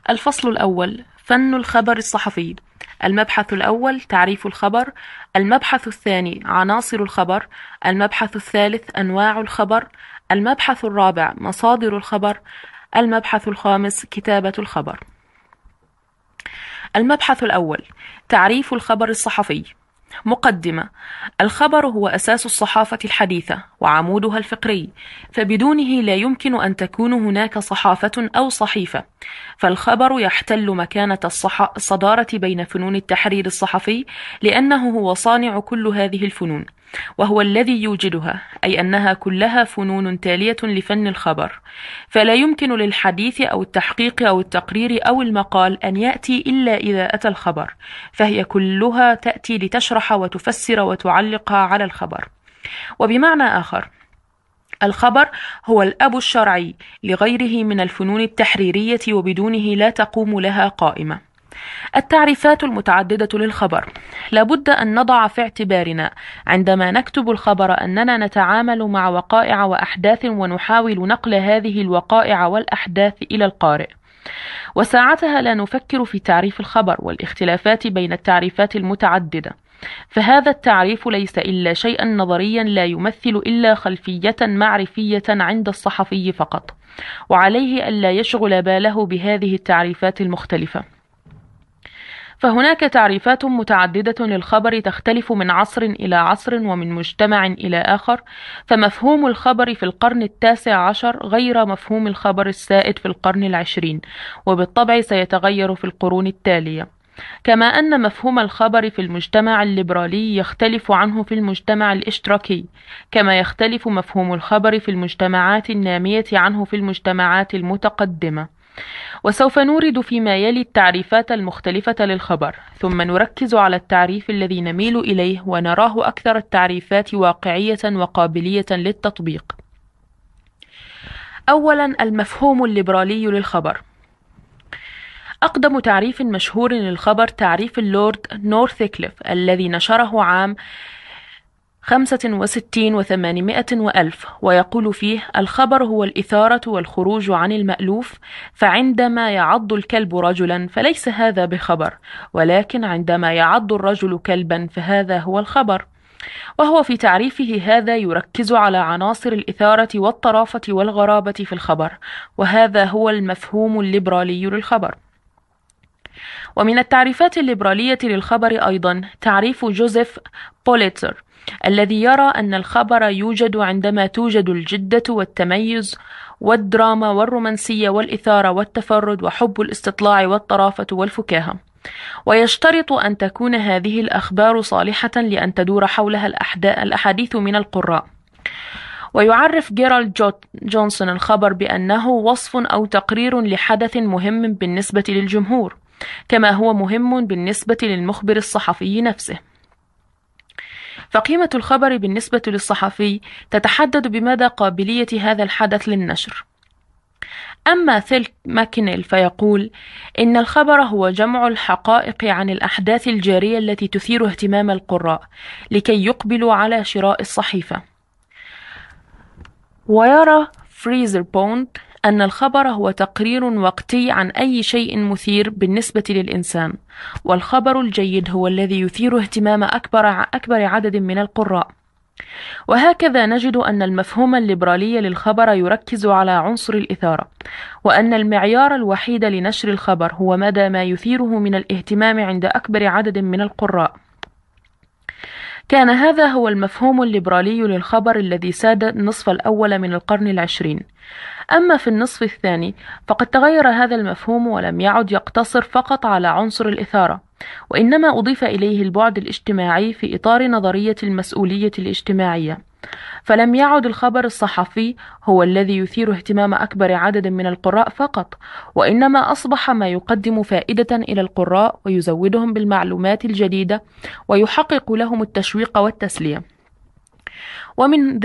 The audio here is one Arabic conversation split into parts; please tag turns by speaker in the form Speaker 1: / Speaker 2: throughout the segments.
Speaker 1: الفصل الأول: فن الخبر الصحفي. المبحث الأول: تعريف الخبر. المبحث الثاني: عناصر الخبر. المبحث الثالث: أنواع الخبر. المبحث الرابع: مصادر الخبر. المبحث الخامس: كتابة الخبر. المبحث الأول: تعريف الخبر الصحفي. مقدمة: الخبر هو أساس الصحافة الحديثة وعمودها الفقري، فبدونه لا يمكن أن تكون هناك صحافة أو صحيفة، فالخبر يحتل مكانة الصدارة بين فنون التحرير الصحفي، لأنه هو صانع كل هذه الفنون، وهو الذي يوجدها، أي أنها كلها فنون تالية لفن الخبر، فلا يمكن للحديث أو التحقيق أو التقرير أو المقال أن يأتي إلا إذا أتى الخبر، فهي كلها تأتي لتشرح وتفسر وتعلق على الخبر. وبمعنى آخر، الخبر هو الأب الشرعي لغيره من الفنون التحريرية، وبدونه لا تقوم لها قائمة. التعريفات المتعددة للخبر. لابد أن نضع في اعتبارنا عندما نكتب الخبر أننا نتعامل مع وقائع وأحداث، ونحاول نقل هذه الوقائع والأحداث إلى القارئ، وساعتها لا نفكر في تعريف الخبر والاختلافات بين التعريفات المتعددة، فهذا التعريف ليس إلا شيئا نظريا لا يمثل إلا خلفية معرفية عند الصحفي فقط، وعليه ألا يشغل باله بهذه التعريفات المختلفة. فهناك تعريفات متعددة للخبر تختلف من عصر إلى عصر ومن مجتمع إلى آخر، فمفهوم الخبر في القرن ال19 غير مفهوم الخبر السائد في القرن ال20، وبالطبع سيتغير في القرون التالية. كما أن مفهوم الخبر في المجتمع الليبرالي يختلف عنه في المجتمع الاشتراكي، كما يختلف مفهوم الخبر في المجتمعات النامية عنه في المجتمعات المتقدمة. وسوف نورد فيما يلي التعريفات المختلفة للخبر، ثم نركز على التعريف الذي نميل إليه ونراه أكثر التعريفات واقعية وقابلية للتطبيق. أولا، المفهوم الليبرالي للخبر. أقدم تعريف مشهور للخبر تعريف اللورد نورثكليف الذي نشره عام 65 و800 وألف، ويقول فيه: الخبر هو الإثارة والخروج عن المألوف، فعندما يعض الكلب رجلا فليس هذا بخبر، ولكن عندما يعض الرجل كلبا فهذا هو الخبر. وهو في تعريفه هذا يركز على عناصر الإثارة والطرافة والغرابة في الخبر، وهذا هو المفهوم الليبرالي للخبر. ومن التعريفات الليبرالية للخبر أيضا تعريف جوزيف بوليتزر الذي يرى أن الخبر يوجد عندما توجد الجدة والتميز والدراما والرومانسية والإثارة والتفرد وحب الاستطلاع والطرافة والفكاهة، ويشترط أن تكون هذه الأخبار صالحة لأن تدور حولها الأحاديث من القراء. ويعرف جيرالد جونسون الخبر بأنه وصف أو تقرير لحدث مهم بالنسبة للجمهور، كما هو مهم بالنسبة للمخبر الصحفي نفسه. فقيمة الخبر بالنسبة للصحفي تتحدد بمدى قابلية هذا الحدث للنشر. أما ثيل ماكينيل فيقول إن الخبر هو جمع الحقائق عن الأحداث الجارية التي تثير اهتمام القراء لكي يقبلوا على شراء الصحيفة. ويرى فريزر بوند أن الخبر هو تقرير وقتي عن أي شيء مثير بالنسبة للإنسان، والخبر الجيد هو الذي يثير اهتمام أكبر عدد من القراء. وهكذا نجد أن المفهوم الليبرالي للخبر يركز على عنصر الإثارة، وأن المعيار الوحيد لنشر الخبر هو مدى ما يثيره من الاهتمام عند أكبر عدد من القراء. كان هذا هو المفهوم الليبرالي للخبر الذي ساد النصف الأول من القرن ال20. أما في النصف الثاني فقد تغير هذا المفهوم، ولم يعد يقتصر فقط على عنصر الإثارة، وإنما أضيف إليه البعد الاجتماعي في إطار نظرية المسؤولية الاجتماعية، فلم يعد الخبر الصحفي هو الذي يثير اهتمام أكبر عدد من القراء فقط، وإنما أصبح ما يقدم فائدة إلى القراء ويزودهم بالمعلومات الجديدة ويحقق لهم التشويق والتسلية. ومن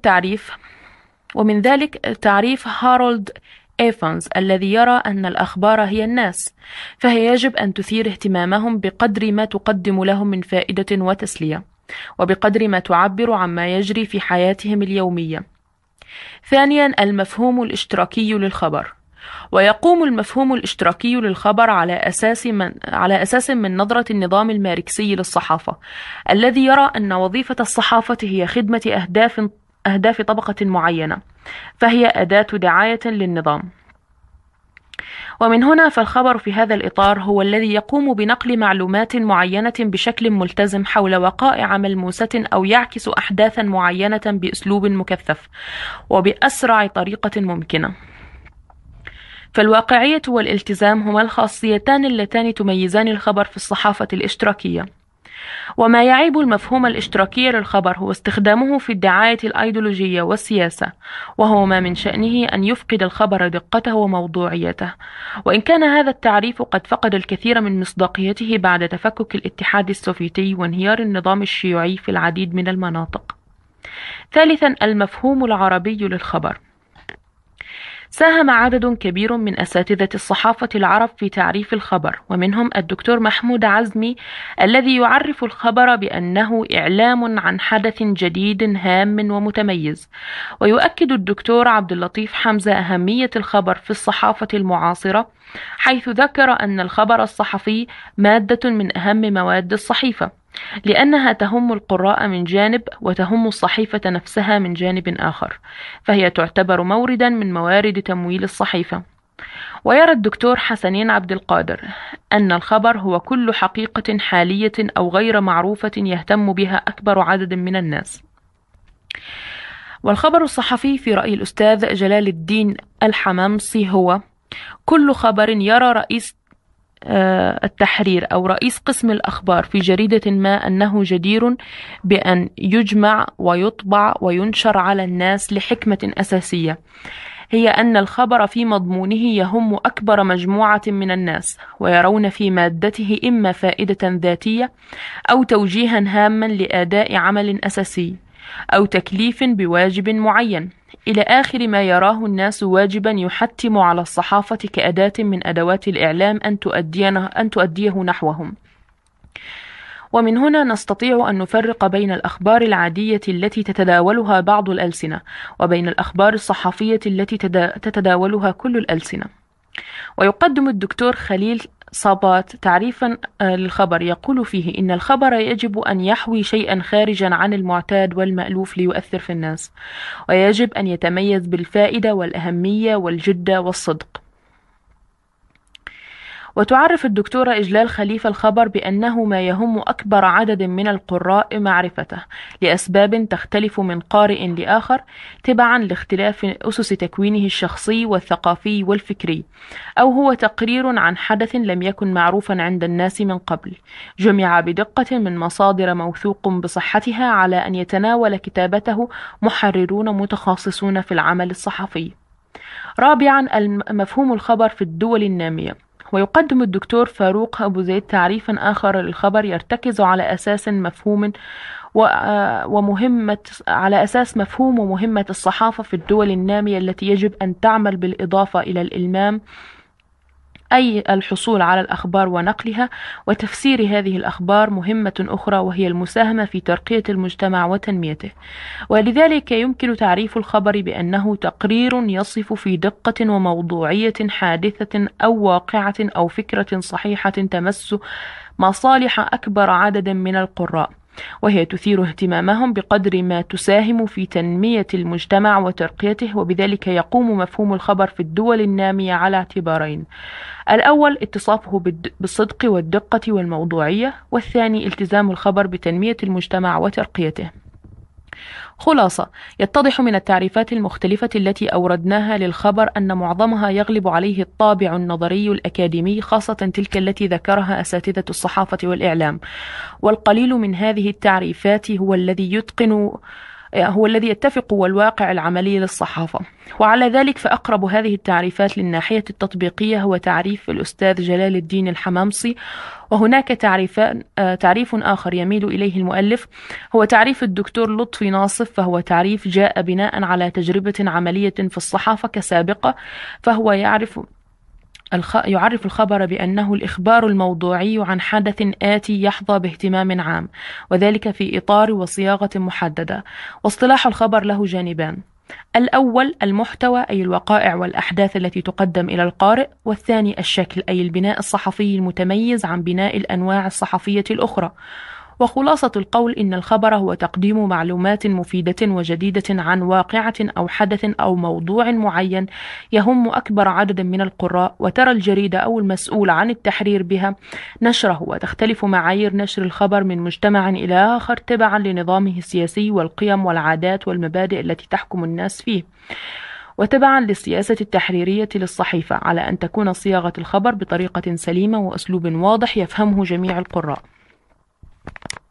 Speaker 1: ذلك تعريف هارولد إيفانز الذي يرى أن الأخبار هي الناس، فهي يجب أن تثير اهتمامهم بقدر ما تقدم لهم من فائدة وتسلية، وبقدر ما تعبر عما يجري في حياتهم اليومية. ثانيا، المفهوم الاشتراكي للخبر. ويقوم المفهوم الاشتراكي للخبر على أساس من نظرة النظام الماركسي للصحافة، الذي يرى أن وظيفة الصحافة هي خدمة أهداف طبقة معينة، فهي أداة دعاية للنظام. ومن هنا فالخبر في هذا الإطار هو الذي يقوم بنقل معلومات معينة بشكل ملتزم حول وقائع ملموسة أو يعكس أحداثا معينة بأسلوب مكثف وبأسرع طريقة ممكنة. فالواقعية والالتزام هما الخاصيتان اللتان تميزان الخبر في الصحافة الاشتراكية. وما يعيب المفهوم الاشتراكي للخبر هو استخدامه في الدعاية الأيديولوجية والسياسة، وهو ما من شأنه أن يفقد الخبر دقته وموضوعيته، وإن كان هذا التعريف قد فقد الكثير من مصداقيته بعد تفكك الاتحاد السوفيتي وانهيار النظام الشيوعي في العديد من المناطق. ثالثا، المفهوم العربي للخبر. ساهم عدد كبير من أساتذة الصحافة العرب في تعريف الخبر، ومنهم الدكتور محمود عزمي الذي يعرف الخبر بأنه إعلام عن حدث جديد هام ومتميز. ويؤكد الدكتور عبد اللطيف حمزة أهمية الخبر في الصحافة المعاصرة، حيث ذكر أن الخبر الصحفي مادة من أهم مواد الصحيفة، لأنها تهم القراء من جانب وتهم الصحيفة نفسها من جانب آخر، فهي تعتبر موردا من موارد تمويل الصحيفة. ويرى الدكتور حسنين عبد القادر أن الخبر هو كل حقيقة حالية أو غير معروفة يهتم بها أكبر عدد من الناس. والخبر الصحفي في رأي الأستاذ جلال الدين الحمامصي هو كل خبر يرى رئيس التحرير أو رئيس قسم الأخبار في جريدة ما أنه جدير بأن يجمع ويطبع وينشر على الناس لحكمة أساسية، هي أن الخبر في مضمونه يهم أكبر مجموعة من الناس، ويرون في مادته إما فائدة ذاتية أو توجيها هاما لأداء عمل أساسي أو تكليف بواجب معين، إلى آخر ما يراه الناس واجبا يحتم على الصحافة كأداة من أدوات الإعلام أن تؤديه نحوهم. ومن هنا نستطيع أن نفرق بين الأخبار العادية التي تتداولها بعض الألسنة وبين الأخبار الصحفية التي تتداولها كل الألسنة. ويقدم الدكتور خليل صبات تعريفا للخبر يقول فيه إن الخبر يجب أن يحوي شيئا خارجا عن المعتاد والمألوف ليؤثر في الناس، ويجب أن يتميز بالفائدة والأهمية والجدة والصدق. وتعرف الدكتورة إجلال خليفة الخبر بأنه ما يهم أكبر عدد من القراء معرفته لأسباب تختلف من قارئ لآخر تبعا لاختلاف أسس تكوينه الشخصي والثقافي والفكري، أو هو تقرير عن حدث لم يكن معروفا عند الناس من قبل، جمع بدقة من مصادر موثوق بصحتها على أن يتناول كتابته محررون متخصصون في العمل الصحفي. رابعا، مفهوم الخبر في الدول النامية. ويقدم الدكتور فاروق أبو زيد تعريفا آخر للخبر يرتكز على أساس مفهوم ومهمة الصحافة في الدول النامية التي يجب أن تعمل بالإضافة إلى الإلمام، أي الحصول على الأخبار ونقلها وتفسير هذه الأخبار، مهمة أخرى وهي المساهمة في ترقية المجتمع وتنميته. ولذلك يمكن تعريف الخبر بأنه تقرير يصف في دقة وموضوعية حادثة أو واقعة أو فكرة صحيحة تمس مصالح أكبر عدد من القراء، وهي تثير اهتمامهم بقدر ما تساهم في تنمية المجتمع وترقيته. وبذلك يقوم مفهوم الخبر في الدول النامية على اعتبارين: الأول اتصافه بالصدق والدقة والموضوعية، والثاني التزام الخبر بتنمية المجتمع وترقيته. خلاصة: يتضح من التعريفات المختلفة التي أوردناها للخبر أن معظمها يغلب عليه الطابع النظري الأكاديمي، خاصة تلك التي ذكرها أساتذة الصحافة والإعلام، والقليل من هذه التعريفات هو الذي يتفق والواقع العملي للصحافة. وعلى ذلك فأقرب هذه التعريفات للناحية التطبيقية هو تعريف الأستاذ جلال الدين الحمامصي. وهناك تعريف آخر يميل إليه المؤلف، هو تعريف الدكتور لطفي ناصف، فهو تعريف جاء بناء على تجربة عملية في الصحافة كسابقة، فهو يعرف الخبر بأنه الإخبار الموضوعي عن حدث آتي يحظى باهتمام عام، وذلك في إطار وصياغة محددة. واصطلاح الخبر له جانبان: الأول المحتوى أي الوقائع والأحداث التي تقدم إلى القارئ، والثاني الشكل أي البناء الصحفي المتميز عن بناء الأنواع الصحفية الأخرى. وخلاصة القول إن الخبر هو تقديم معلومات مفيدة وجديدة عن واقعة أو حدث أو موضوع معين يهم أكبر عدد من القراء، وترى الجريدة أو المسؤول عن التحرير بها نشره. وتختلف معايير نشر الخبر من مجتمع إلى آخر تبعا لنظامه السياسي والقيم والعادات والمبادئ التي تحكم الناس فيه، وتبعا للسياسة التحريرية للصحيفة على أن تكون صياغة الخبر بطريقة سليمة وأسلوب واضح يفهمه جميع القراء.